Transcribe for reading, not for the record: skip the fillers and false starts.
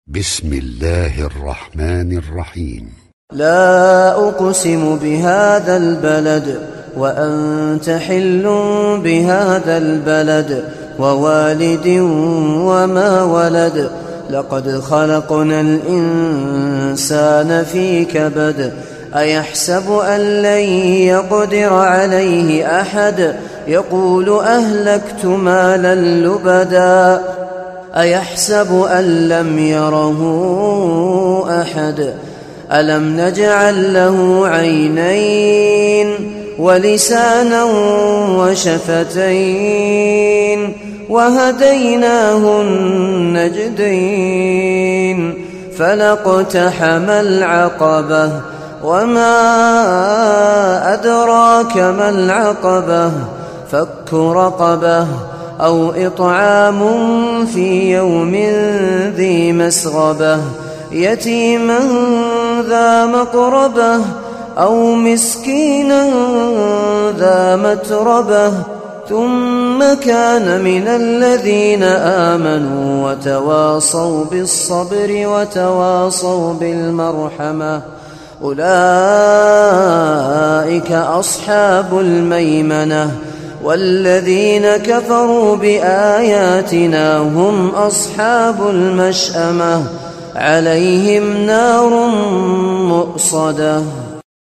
بسم الله الرحمن الرحيم. لا أقسم بهذا البلد وأنت حل بهذا البلد ووالد وما ولد لقد خلقنا الإنسان في كبد أيحسب أن لن يقدر عليه أحد يقول أهلكت مالا لبدا أيحسب أن لم يره أحد ألم نجعل له عينين ولسانا وشفتين وهديناه النجدين فلاقتحم العقبة وما أدراك ما العقبة فك رقبة أو إطعام في يوم ذي مسغبة يتيما ذا مقربة أو مسكينا ذا متربة ثم كان من الذين آمنوا وتواصوا بالصبر وتواصوا بالمرحمة أولئك أصحاب الميمنة والذين كفروا بآياتنا هم أصحاب المشأمة عليهم نار مؤصدة.